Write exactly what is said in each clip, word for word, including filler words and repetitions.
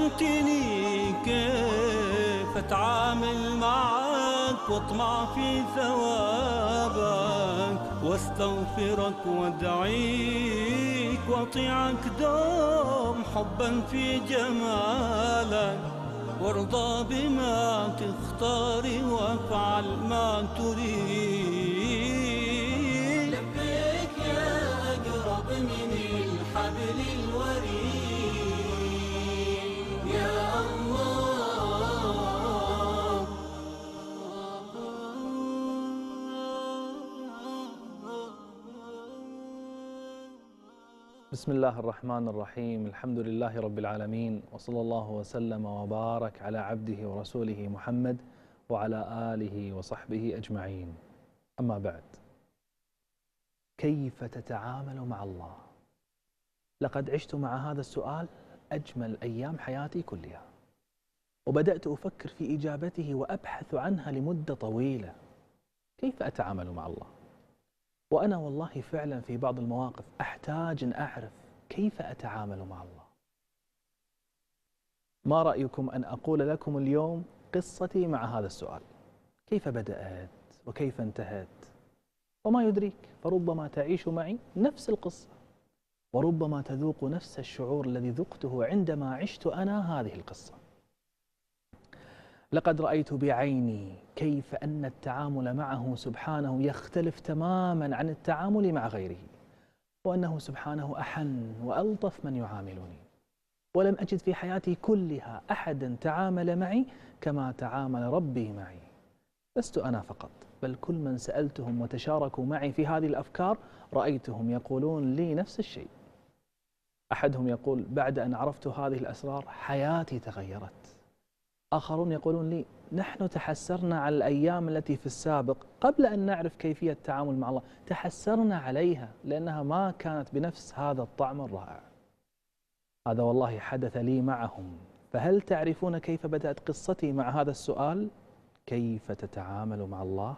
علمتني كيف أتعامل معك واطمع في ثوابك واستغفرك وادعيك واطيعك دوم حبا في جمالك وارضى بما تختاري وافعل ما تريد. لبيك يا أقرب من الحبل الوريد يا الله. بسم الله الرحمن الرحيم. الحمد لله رب العالمين، وصلى الله وسلم وبارك على عبده ورسوله محمد وعلى آله وصحبه أجمعين. أما بعد، كيف تتعامل مع الله؟ لقد عشت مع هذا السؤال أجمل أيام حياتي كلها، وبدأت أفكر في إجابته وأبحث عنها لمدة طويلة. كيف أتعامل مع الله؟ وأنا والله فعلا في بعض المواقف أحتاج أن أعرف كيف أتعامل مع الله. ما رأيكم أن أقول لكم اليوم قصتي مع هذا السؤال؟ كيف بدأت وكيف انتهت؟ وما يدريك، فربما تعيش معي نفس القصة، وربما تذوق نفس الشعور الذي ذقته عندما عشت أنا هذه القصة. لقد رأيت بعيني كيف أن التعامل معه سبحانه يختلف تماما عن التعامل مع غيره، وأنه سبحانه أحن وألطف من يعاملني. ولم أجد في حياتي كلها أحدا تعامل معي كما تعامل ربي معي. لست أنا فقط، بل كل من سألتهم وتشاركوا معي في هذه الأفكار رأيتهم يقولون لي نفس الشيء. أحدهم يقول: بعد أن عرفت هذه الأسرار حياتي تغيرت. آخرون يقولون لي: نحن تحسرنا على الأيام التي في السابق قبل أن نعرف كيفية التعامل مع الله، تحسرنا عليها لأنها ما كانت بنفس هذا الطعم الرائع. هذا والله حدث لي معهم. فهل تعرفون كيف بدأت قصتي مع هذا السؤال؟ كيف تتعامل مع الله؟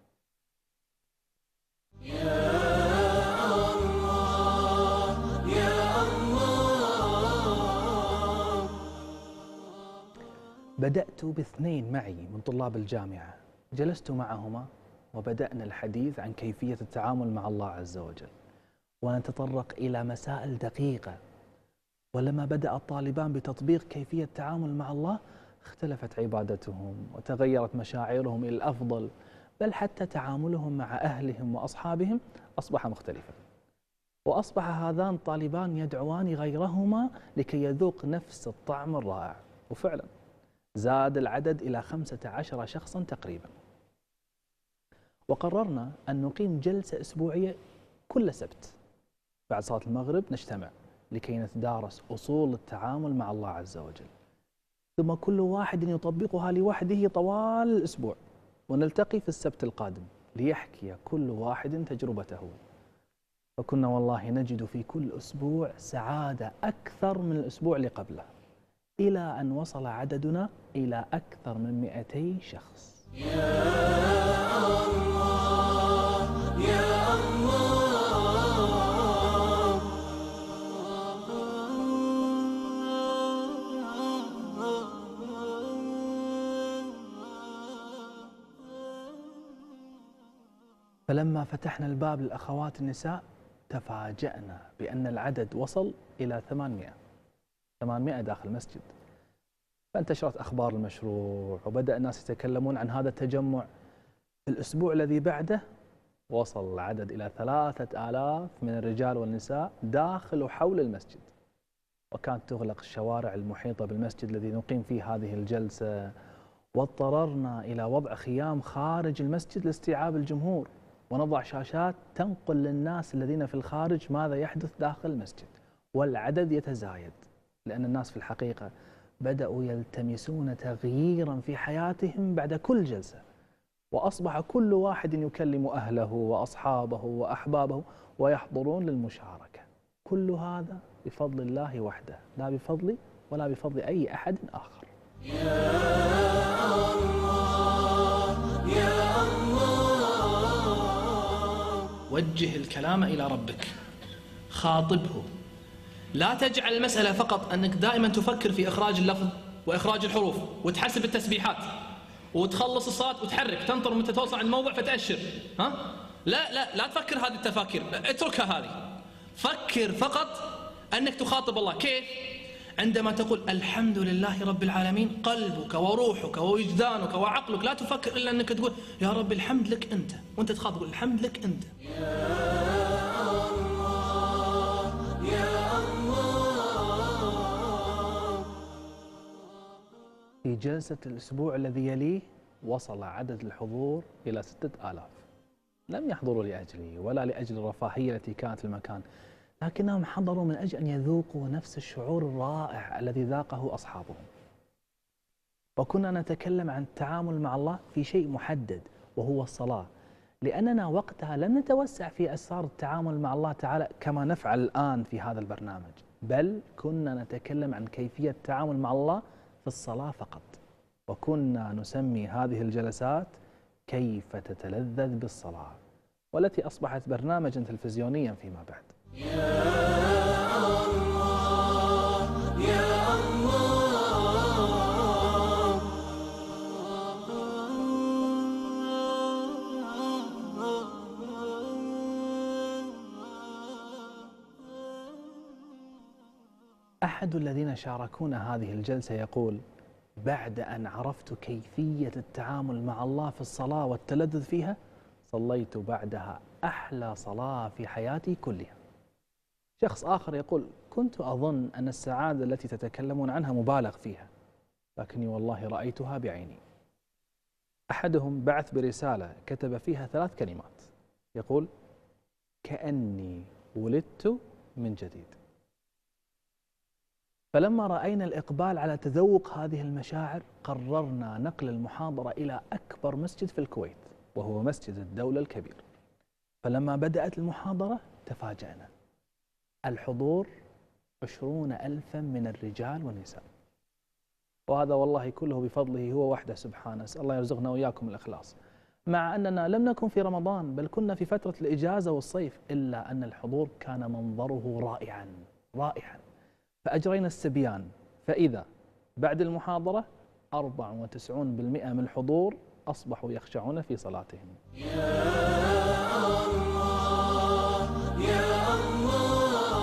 بدأت باثنين معي من طلاب الجامعة، جلست معهما وبدأنا الحديث عن كيفية التعامل مع الله عز وجل، ونتطرق إلى مسائل دقيقة. ولما بدأ الطالبان بتطبيق كيفية التعامل مع الله اختلفت عبادتهم وتغيرت مشاعرهم إلى الأفضل، بل حتى تعاملهم مع أهلهم وأصحابهم أصبح مختلفا. وأصبح هذان الطالبان يدعوان غيرهما لكي يذوق نفس الطعم الرائع. وفعلا زاد العدد إلى خمسة عشر شخصا تقريبا. وقررنا أن نقيم جلسة أسبوعية كل سبت بعد صلاة المغرب، نجتمع لكي نتدارس أصول التعامل مع الله عز وجل، ثم كل واحد يطبقها لوحده طوال الأسبوع، ونلتقي في السبت القادم ليحكي كل واحد تجربته. فكنا والله نجد في كل أسبوع سعادة أكثر من الأسبوع اللي قبله، إلى أن وصل عددنا إلى أكثر من مئتي شخص. يا الله يا الله. فلما فتحنا الباب للأخوات النساء تفاجأنا بأن العدد وصل إلى ثمانمئة ثمانمئة داخل المسجد. فانتشرت أخبار المشروع وبدأ الناس يتكلمون عن هذا التجمع. في الأسبوع الذي بعده وصل العدد إلى ثلاثة آلاف من الرجال والنساء داخل وحول المسجد، وكانت تغلق الشوارع المحيطة بالمسجد الذي نقيم فيه هذه الجلسة، واضطررنا إلى وضع خيام خارج المسجد لاستيعاب الجمهور، ونضع شاشات تنقل للناس الذين في الخارج ماذا يحدث داخل المسجد. والعدد يتزايد لأن الناس في الحقيقة بدأوا يلتمسون تغييرا في حياتهم بعد كل جلسة، وأصبح كل واحد يكلم أهله وأصحابه وأحبابه ويحضرون للمشاركة. كل هذا بفضل الله وحده، لا بفضلي ولا بفضل أي أحد آخر. يا الله يا الله. وجه الكلام إلى ربك، خاطبه، لا تجعل المسألة فقط أنك دائما تفكر في إخراج اللفظ وإخراج الحروف وتحسب التسبيحات وتخلص الصلاة وتحرك تنطر متى توصل عند موضع فتأشر. ها؟ لا لا لا تفكر هذه التفاكير، اتركها هذه. فكر فقط أنك تخاطب الله. كيف؟ عندما تقول الحمد لله رب العالمين، قلبك وروحك ووجدانك وعقلك لا تفكر إلا أنك تقول يا رب الحمد لك أنت، وأنت تخاطب الحمد لك أنت. في جلسة الأسبوع الذي يليه وصل عدد الحضور إلى ستة آلاف. لم يحضروا لأجلي ولا لأجل الرفاهية التي كانت في المكان، لكنهم حضروا من أجل أن يذوقوا نفس الشعور الرائع الذي ذاقه أصحابهم. وكنا نتكلم عن التعامل مع الله في شيء محدد وهو الصلاة، لأننا وقتها لم نتوسع في أسرار التعامل مع الله تعالى كما نفعل الآن في هذا البرنامج، بل كنا نتكلم عن كيفية التعامل مع الله في الصلاة فقط. وكنا نسمي هذه الجلسات كيف تتلذذ بالصلاة، والتي أصبحت برنامجا تلفزيونيا فيما بعد. يا الله يا الله. أحد الذين شاركونا هذه الجلسة يقول: بعد أن عرفت كيفية التعامل مع الله في الصلاة والتلذذ فيها، صليت بعدها أحلى صلاة في حياتي كلها. شخص آخر يقول: كنت أظن أن السعادة التي تتكلمون عنها مبالغ فيها، لكني والله رأيتها بعيني. أحدهم بعث برسالة كتب فيها ثلاث كلمات، يقول: كأني ولدت من جديد. فلما رأينا الإقبال على تذوق هذه المشاعر، قررنا نقل المحاضرة إلى أكبر مسجد في الكويت، وهو مسجد الدولة الكبير. فلما بدأت المحاضرة تفاجأنا، الحضور عشرون ألفا من الرجال والنساء، وهذا والله كله بفضله هو وحده سبحانه. أسأل الله يرزقنا وإياكم الإخلاص. مع أننا لم نكن في رمضان، بل كنا في فترة الإجازة والصيف، إلا أن الحضور كان منظره رائعا رائعا. فأجرينا السبيان، فإذا بعد المحاضرة أربعة وتسعين بالمئة من الحضور أصبحوا يخشعون في صلاتهم. يا الله يا الله.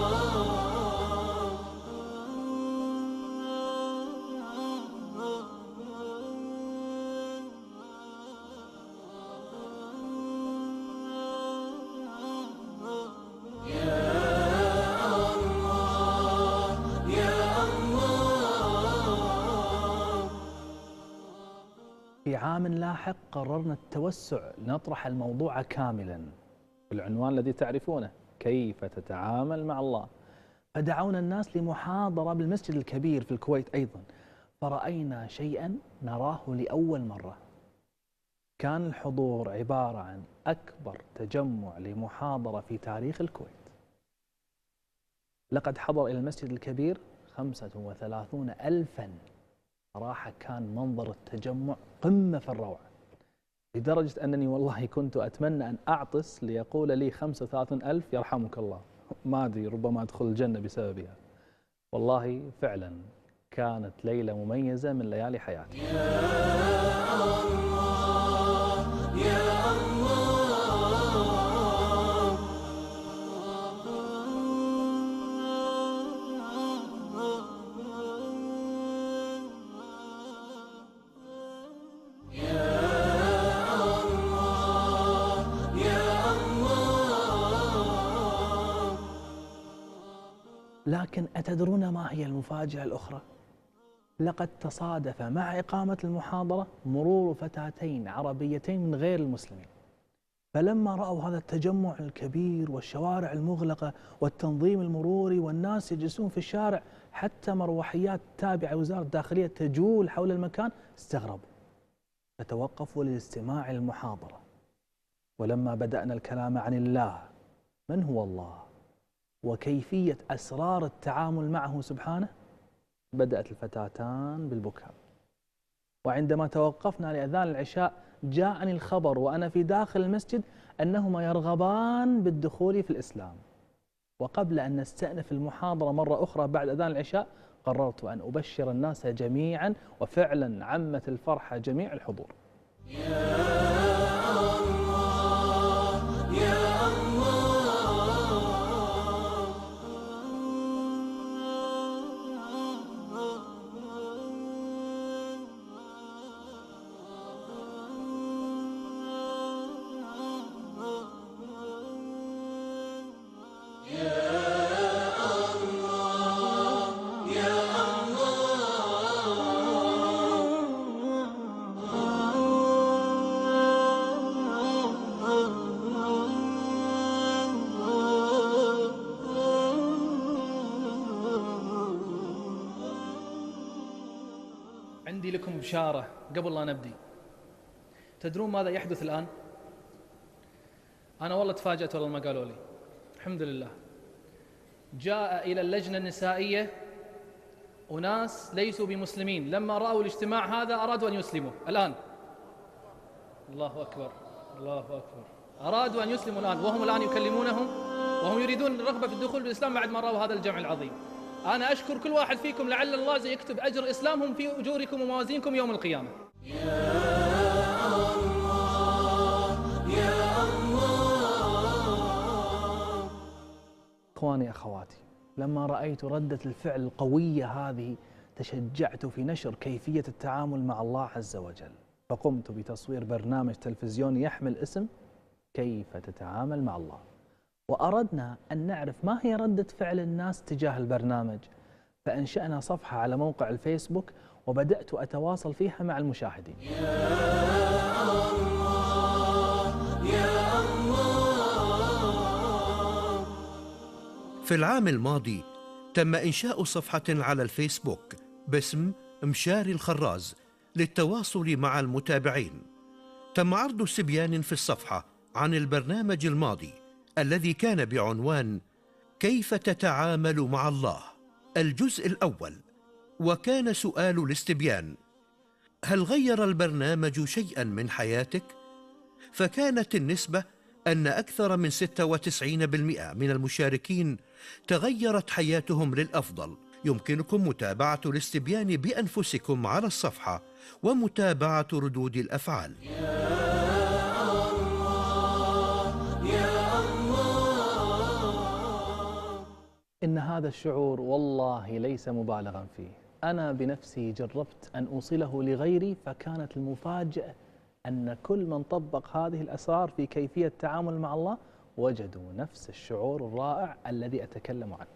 في عام لاحق قررنا التوسع لنطرح الموضوع كاملا بالعنوان الذي تعرفونه: كيف تتعامل مع الله. فدعونا الناس لمحاضرة بالمسجد الكبير في الكويت أيضا، فرأينا شيئا نراه لأول مرة. كان الحضور عبارة عن أكبر تجمع لمحاضرة في تاريخ الكويت. لقد حضر إلى المسجد الكبير خمسة وثلاثون ألفا. صراحة كان منظر التجمع قمة في الروعة، لدرجة أنني والله كنت أتمنى أن أعطس ليقول لي خمسة وثلاثين ألف يرحمك الله، ما أدري ربما أدخل الجنة بسببها. والله فعلا كانت ليلة مميزة من ليالي حياتي. يا الله يا الله. لكن أتدرون ما هي المفاجأة الأخرى؟ لقد تصادف مع إقامة المحاضرة مرور فتاتين عربيتين من غير المسلمين، فلما رأوا هذا التجمع الكبير والشوارع المغلقة والتنظيم المروري والناس يجلسون في الشارع، حتى مروحيات تابعة لوزارة الداخلية تجول حول المكان، استغربوا فتوقفوا للاستماع للمحاضرة. ولما بدأنا الكلام عن الله، من هو الله وكيفية أسرار التعامل معه سبحانه، بدأت الفتاتان بالبكاء. وعندما توقفنا لأذان العشاء جاءني الخبر وأنا في داخل المسجد أنهما يرغبان بالدخول في الإسلام. وقبل أن نستأنف المحاضرة مرة أخرى بعد أذان العشاء قررت أن أبشر الناس جميعا، وفعلا عمت الفرحة جميع الحضور. عندي لكم بشارة قبل لا نبدي. تدرون ماذا يحدث الآن؟ أنا والله تفاجأت والله ما قالوا لي. الحمد لله. جاء إلى اللجنة النسائية أناس ليسوا بمسلمين، لما رأوا الاجتماع هذا أرادوا أن يسلموا الآن. الله أكبر، الله أكبر. أرادوا أن يسلموا الآن، وهم الآن يكلمونهم وهم يريدون الرغبة في الدخول بالإسلام بعد ما رأوا هذا الجمع العظيم. أنا أشكر كل واحد فيكم، لعل الله سيكتب أجر إسلامهم في أجوركم وموازينكم يوم القيامة. يا الله يا الله. إخواني أخواتي، لما رأيت ردة الفعل القوية هذه تشجعت في نشر كيفية التعامل مع الله عز وجل، فقمت بتصوير برنامج تلفزيوني يحمل اسم كيف تتعامل مع الله. وأردنا أن نعرف ما هي ردة فعل الناس تجاه البرنامج، فأنشأنا صفحة على موقع الفيسبوك وبدأت أتواصل فيها مع المشاهدين. يا الله يا الله. في العام الماضي تم إنشاء صفحة على الفيسبوك باسم مشاري الخراز للتواصل مع المتابعين. تم عرض استبيان في الصفحة عن البرنامج الماضي الذي كان بعنوان كيف تتعامل مع الله، الجزء الأول. وكان سؤال الاستبيان: هل غير البرنامج شيئا من حياتك؟ فكانت النسبة أن أكثر من ستة وتسعين بالمئة من المشاركين تغيرت حياتهم للأفضل. يمكنكم متابعة الاستبيان بأنفسكم على الصفحة ومتابعة ردود الأفعال. إن هذا الشعور والله ليس مبالغا فيه. أنا بنفسي جربت أن أوصله لغيري، فكانت المفاجأة أن كل من طبق هذه الأسرار في كيفية التعامل مع الله وجدوا نفس الشعور الرائع الذي أتكلم عنه.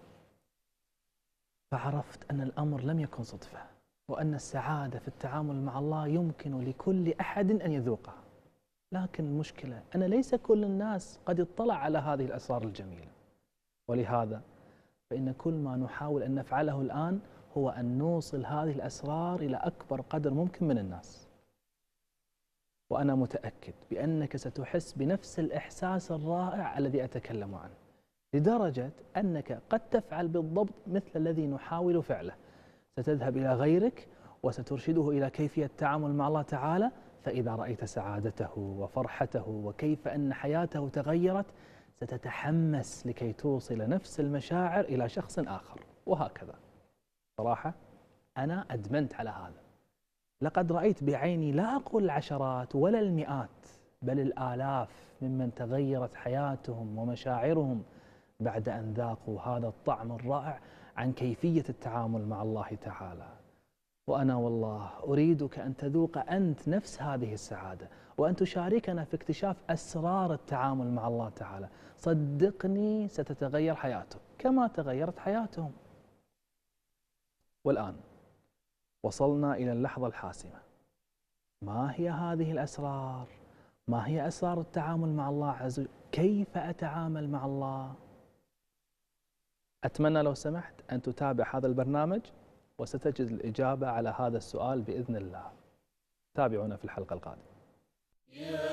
فعرفت أن الأمر لم يكن صدفة، وأن السعادة في التعامل مع الله يمكن لكل أحد أن يذوقها. لكن المشكلة أن ليس كل الناس قد اطلع على هذه الأسرار الجميلة، ولهذا فإن كل ما نحاول أن نفعله الآن هو أن نوصل هذه الأسرار إلى أكبر قدر ممكن من الناس. وأنا متأكد بأنك ستحس بنفس الإحساس الرائع الذي أتكلم عنه، لدرجة أنك قد تفعل بالضبط مثل الذي نحاول فعله. ستذهب إلى غيرك وسترشده إلى كيفية التعامل مع الله تعالى، فإذا رأيت سعادته وفرحته وكيف أن حياته تغيرت ستتحمس لكي توصل نفس المشاعر إلى شخص آخر، وهكذا. صراحة أنا أدمنت على هذا. لقد رأيت بعيني لا أقول العشرات ولا المئات بل الآلاف ممن تغيرت حياتهم ومشاعرهم بعد أن ذاقوا هذا الطعم الرائع عن كيفية التعامل مع الله تعالى. وأنا والله أريدك أن تذوق أنت نفس هذه السعادة، وأن تشاركنا في اكتشاف أسرار التعامل مع الله تعالى. صدقني ستتغير حياتك كما تغيرت حياتهم. والآن وصلنا إلى اللحظة الحاسمة. ما هي هذه الأسرار؟ ما هي أسرار التعامل مع الله عز وجل؟ كيف أتعامل مع الله؟ أتمنى لو سمحت أن تتابع هذا البرنامج وستجد الإجابة على هذا السؤال بإذن الله. تابعونا في الحلقة القادمة. يا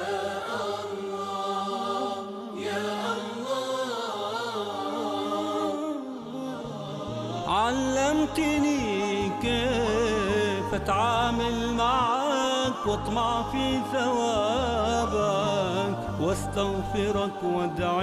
الله يا الله. علمتني كيف أتعامل معك واطمع في ثوابك واستغفرك وادعي